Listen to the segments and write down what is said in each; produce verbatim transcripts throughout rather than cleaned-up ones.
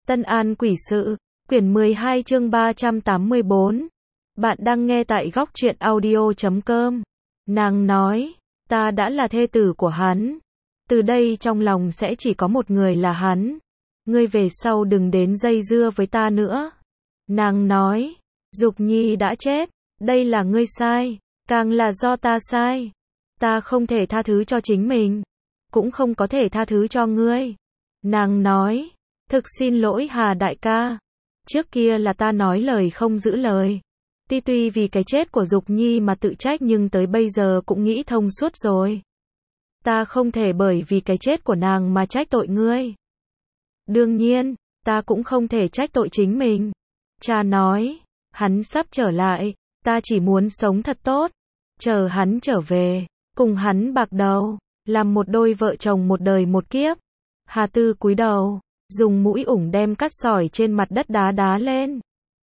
Tân An Quỷ Sự, quyển mười hai chương ba trăm tám mươi bốn. Bạn đang nghe tại góc truyện audio chấm com. Nàng nói, ta đã là thê tử của hắn. Từ đây trong lòng sẽ chỉ có một người là hắn. Ngươi về sau đừng đến dây dưa với ta nữa. Nàng nói, Dục Nhi đã chết, đây là ngươi sai, càng là do ta sai. Ta không thể tha thứ cho chính mình, cũng không có thể tha thứ cho ngươi. Nàng nói, thực xin lỗi Hà đại ca. Trước kia là ta nói lời không giữ lời. Ti tuy vì cái chết của Dục Nhi mà tự trách nhưng tới bây giờ cũng nghĩ thông suốt rồi. Ta không thể bởi vì cái chết của nàng mà trách tội ngươi. Đương nhiên, ta cũng không thể trách tội chính mình. Cha nói, hắn sắp trở lại, ta chỉ muốn sống thật tốt. Chờ hắn trở về, cùng hắn bạc đầu, làm một đôi vợ chồng một đời một kiếp. Hà Tư cúi đầu, dùng mũi ủng đem cát sỏi trên mặt đất đá đá lên.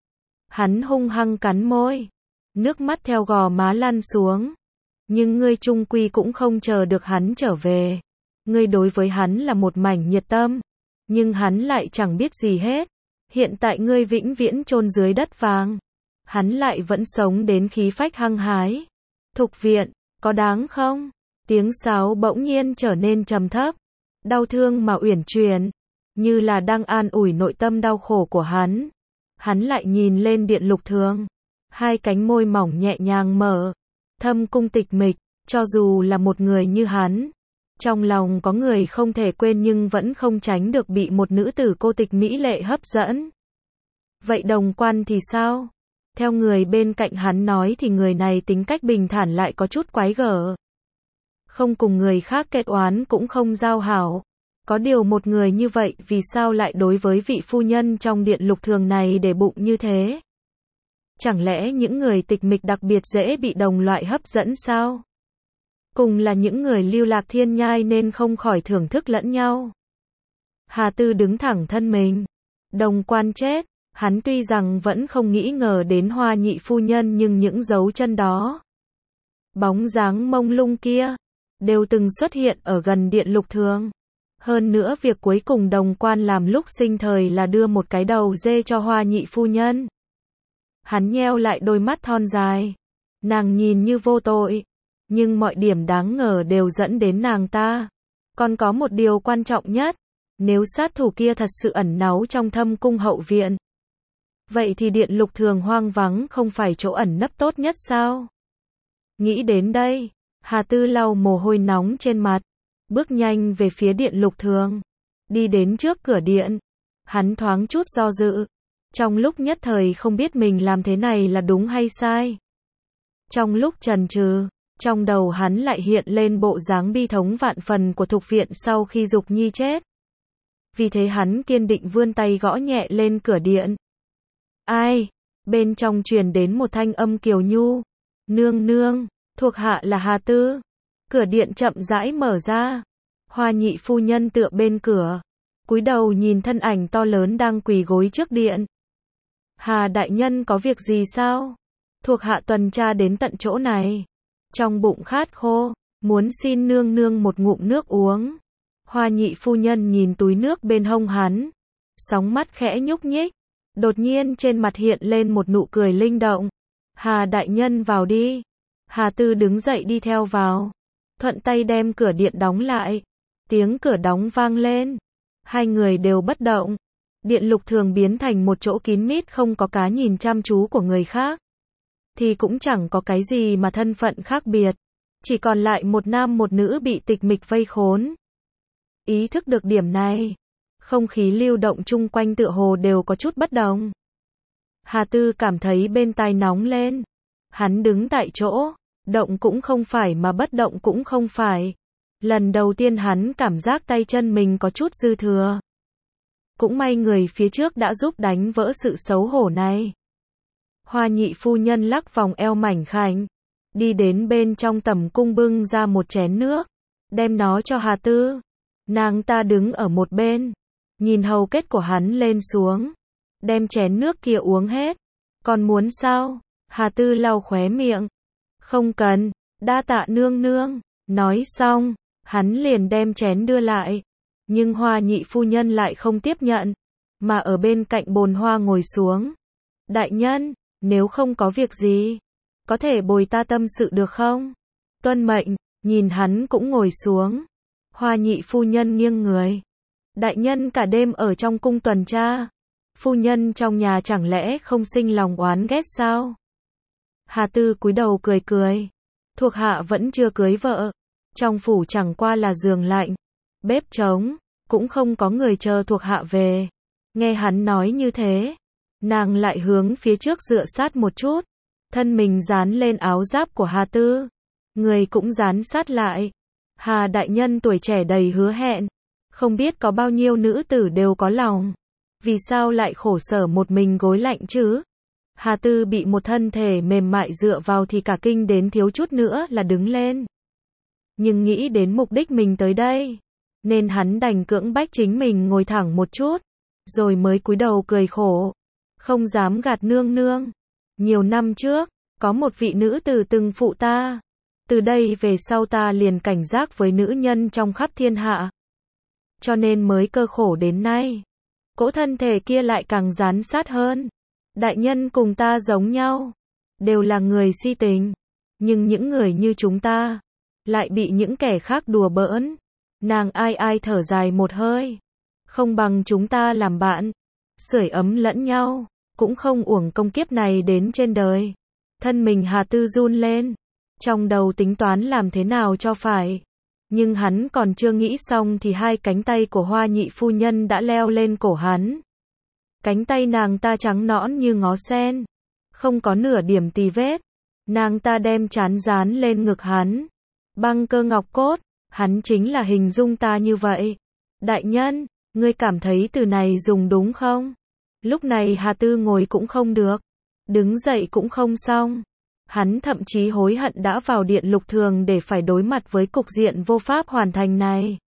Hắn hung hăng cắn môi, nước mắt theo gò má lăn xuống. Nhưng ngươi chung quy cũng không chờ được hắn trở về. Ngươi đối với hắn là một mảnh nhiệt tâm, nhưng hắn lại chẳng biết gì hết. Hiện tại ngươi vĩnh viễn chôn dưới đất vàng, hắn lại vẫn sống đến khí phách hăng hái. Thục viện, có đáng không? Tiếng sáo bỗng nhiên trở nên trầm thấp, đau thương mà uyển chuyển, như là đang an ủi nội tâm đau khổ của hắn. Hắn lại nhìn lên Điện Lục Thường, hai cánh môi mỏng nhẹ nhàng mở, thâm cung tịch mịch, cho dù là một người như hắn, trong lòng có người không thể quên nhưng vẫn không tránh được bị một nữ tử cô tịch mỹ lệ hấp dẫn. Vậy Đồng Quan thì sao? Theo người bên cạnh hắn nói thì người này tính cách bình thản lại có chút quái gở. Không cùng người khác kết oán cũng không giao hảo. Có điều một người như vậy vì sao lại đối với vị phu nhân trong Điện Lục Thường này để bụng như thế? Chẳng lẽ những người tịch mịch đặc biệt dễ bị đồng loại hấp dẫn sao? Cùng là những người lưu lạc thiên nhai nên không khỏi thưởng thức lẫn nhau. Hà Tư đứng thẳng thân mình. Đồng Quan chết, hắn tuy rằng vẫn không nghĩ ngờ đến Hoa nhị phu nhân nhưng những dấu chân đó, bóng dáng mông lung kia, đều từng xuất hiện ở gần Điện Lục Thường. Hơn nữa việc cuối cùng Đồng Quan làm lúc sinh thời là đưa một cái đầu dê cho Hoa nhị phu nhân. Hắn nheo lại đôi mắt thon dài. Nàng nhìn như vô tội, nhưng mọi điểm đáng ngờ đều dẫn đến nàng ta. Còn có một điều quan trọng nhất, nếu sát thủ kia thật sự ẩn náu trong thâm cung hậu viện, vậy thì Điện Lục Thường hoang vắng không phải chỗ ẩn nấp tốt nhất sao? Nghĩ đến đây, Hà Tư lau mồ hôi nóng trên mặt, bước nhanh về phía Điện Lục Thường. Đi đến trước cửa điện, hắn thoáng chút do dự, trong lúc nhất thời không biết mình làm thế này là đúng hay sai. Trong lúc chần chừ, trong đầu hắn lại hiện lên bộ dáng bi thống vạn phần của Thục viện sau khi Dục Nhi chết. Vì thế hắn kiên định vươn tay gõ nhẹ lên cửa điện. Ai? Bên trong truyền đến một thanh âm kiều nhu. Nương nương, thuộc hạ là Hà Tư. Cửa điện chậm rãi mở ra. Hoa nhị phu nhân tựa bên cửa, cúi đầu nhìn thân ảnh to lớn đang quỳ gối trước điện. Hà đại nhân có việc gì sao? Thuộc hạ tuần tra đến tận chỗ này. Trong bụng khát khô, muốn xin nương nương một ngụm nước uống. Hoa nhị phu nhân nhìn túi nước bên hông hắn, sóng mắt khẽ nhúc nhích. Đột nhiên trên mặt hiện lên một nụ cười linh động. Hà đại nhân vào đi. Hà Tư đứng dậy đi theo vào, thuận tay đem cửa điện đóng lại. Tiếng cửa đóng vang lên. Hai người đều bất động. Điện Lục Thường biến thành một chỗ kín mít không có cá nhìn chăm chú của người khác. Thì cũng chẳng có cái gì mà thân phận khác biệt. Chỉ còn lại một nam một nữ bị tịch mịch vây khốn. Ý thức được điểm này, không khí lưu động chung quanh tựa hồ đều có chút bất đồng. Hà Tư cảm thấy bên tai nóng lên. Hắn đứng tại chỗ, động cũng không phải mà bất động cũng không phải. Lần đầu tiên hắn cảm giác tay chân mình có chút dư thừa. Cũng may người phía trước đã giúp đánh vỡ sự xấu hổ này. Hoa nhị phu nhân lắc vòng eo mảnh khảnh, đi đến bên trong tầm cung bưng ra một chén nước, đem nó cho Hà Tư. Nàng ta đứng ở một bên, nhìn hầu kết của hắn lên xuống, đem chén nước kia uống hết. Còn muốn sao? Hà Tư lau khóe miệng. Không cần, đa tạ nương nương. Nói xong, hắn liền đem chén đưa lại. Nhưng Hoa nhị phu nhân lại không tiếp nhận. mà ở bên cạnh bồn hoa ngồi xuống. Đại nhân, nếu không có việc gì, có thể bồi ta tâm sự được không? Tuân mệnh, nhìn hắn cũng ngồi xuống. Hoa nhị phu nhân nghiêng người. Đại nhân cả đêm ở trong cung tuần tra. Phu nhân trong nhà chẳng lẽ không sinh lòng oán ghét sao? Hà Tư cúi đầu cười cười. Thuộc hạ vẫn chưa cưới vợ. Trong phủ chẳng qua là giường lạnh, bếp trống, cũng không có người chờ thuộc hạ về. Nghe hắn nói như thế, nàng lại hướng phía trước dựa sát một chút. Thân mình dán lên áo giáp của Hà Tư. Người cũng dán sát lại. Hà đại nhân tuổi trẻ đầy hứa hẹn. Không biết có bao nhiêu nữ tử đều có lòng. Vì sao lại khổ sở một mình gối lạnh chứ? Hà Tư bị một thân thể mềm mại dựa vào thì cả kinh đến thiếu chút nữa là đứng lên. Nhưng nghĩ đến mục đích mình tới đây, nên hắn đành cưỡng bách chính mình ngồi thẳng một chút, rồi mới cúi đầu cười khổ. Không dám gạt nương nương. Nhiều năm trước, có một vị nữ tử từng phụ ta. Từ đây về sau ta liền cảnh giác với nữ nhân trong khắp thiên hạ. Cho nên mới cơ khổ đến nay. Cỗ thân thể kia lại càng dán sát hơn. Đại nhân cùng ta giống nhau, đều là người si tình. Nhưng những người như chúng ta, lại bị những kẻ khác đùa bỡn. Nàng ai ai thở dài một hơi. Không bằng chúng ta làm bạn, sưởi ấm lẫn nhau, cũng không uổng công kiếp này đến trên đời. Thân mình Hà Tư run lên, trong đầu tính toán làm thế nào cho phải. Nhưng hắn còn chưa nghĩ xong thì hai cánh tay của Hoa nhị phu nhân đã leo lên cổ hắn. Cánh tay nàng ta trắng nõn như ngó sen, không có nửa điểm tì vết. Nàng ta đem trán dán lên ngực hắn. Băng cơ ngọc cốt, hắn chính là hình dung ta như vậy. Đại nhân, ngươi cảm thấy từ này dùng đúng không? Lúc này Hà Tư ngồi cũng không được, đứng dậy cũng không xong. Hắn thậm chí hối hận đã vào điện lục thường để phải đối mặt với cục diện vô pháp hoàn thành này.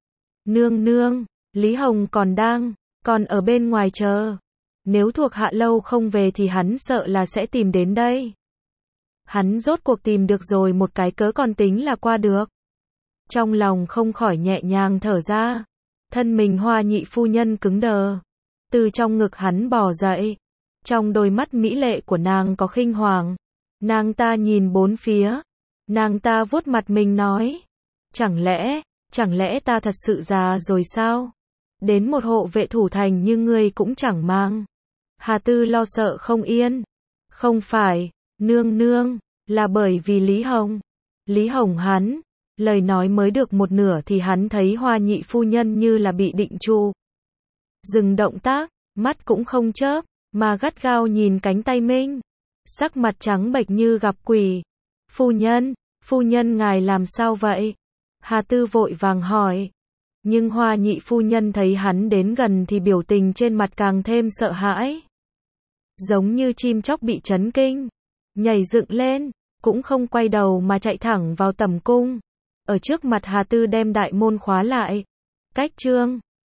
Nương nương, Lý Hồng còn đang, còn ở bên ngoài chờ. Nếu thuộc hạ lâu không về thì hắn sợ là sẽ tìm đến đây. Hắn rốt cuộc tìm được rồi một cái cớ còn tính là qua được. Trong lòng không khỏi nhẹ nhàng thở ra. Thân mình Hoa nhị phu nhân cứng đờ. Từ trong ngực hắn bò dậy. Trong đôi mắt mỹ lệ của nàng có khinh hoàng. Nàng ta nhìn bốn phía. Nàng ta vuốt mặt mình nói. Chẳng lẽ, chẳng lẽ ta thật sự già rồi sao? Đến một hộ vệ thủ thành như ngươi cũng chẳng mang. Hà Tư lo sợ không yên. Không phải, nương nương, là bởi vì Lý Hồng. Lý Hồng hắn, lời nói mới được một nửa thì hắn thấy Hoa nhị phu nhân như là bị định trụ. Dừng động tác, mắt cũng không chớp, mà gắt gao nhìn cánh tay mình. Sắc mặt trắng bệch như gặp quỷ. Phu nhân, phu nhân ngài làm sao vậy? Hà Tư vội vàng hỏi. Nhưng Hoa nhị phu nhân thấy hắn đến gần thì biểu tình trên mặt càng thêm sợ hãi. Giống như chim chóc bị chấn kinh. Nhảy dựng lên, cũng không quay đầu mà chạy thẳng vào tầm cung. Ở trước mặt Hà Tư đem đại môn khóa lại. Cách trương.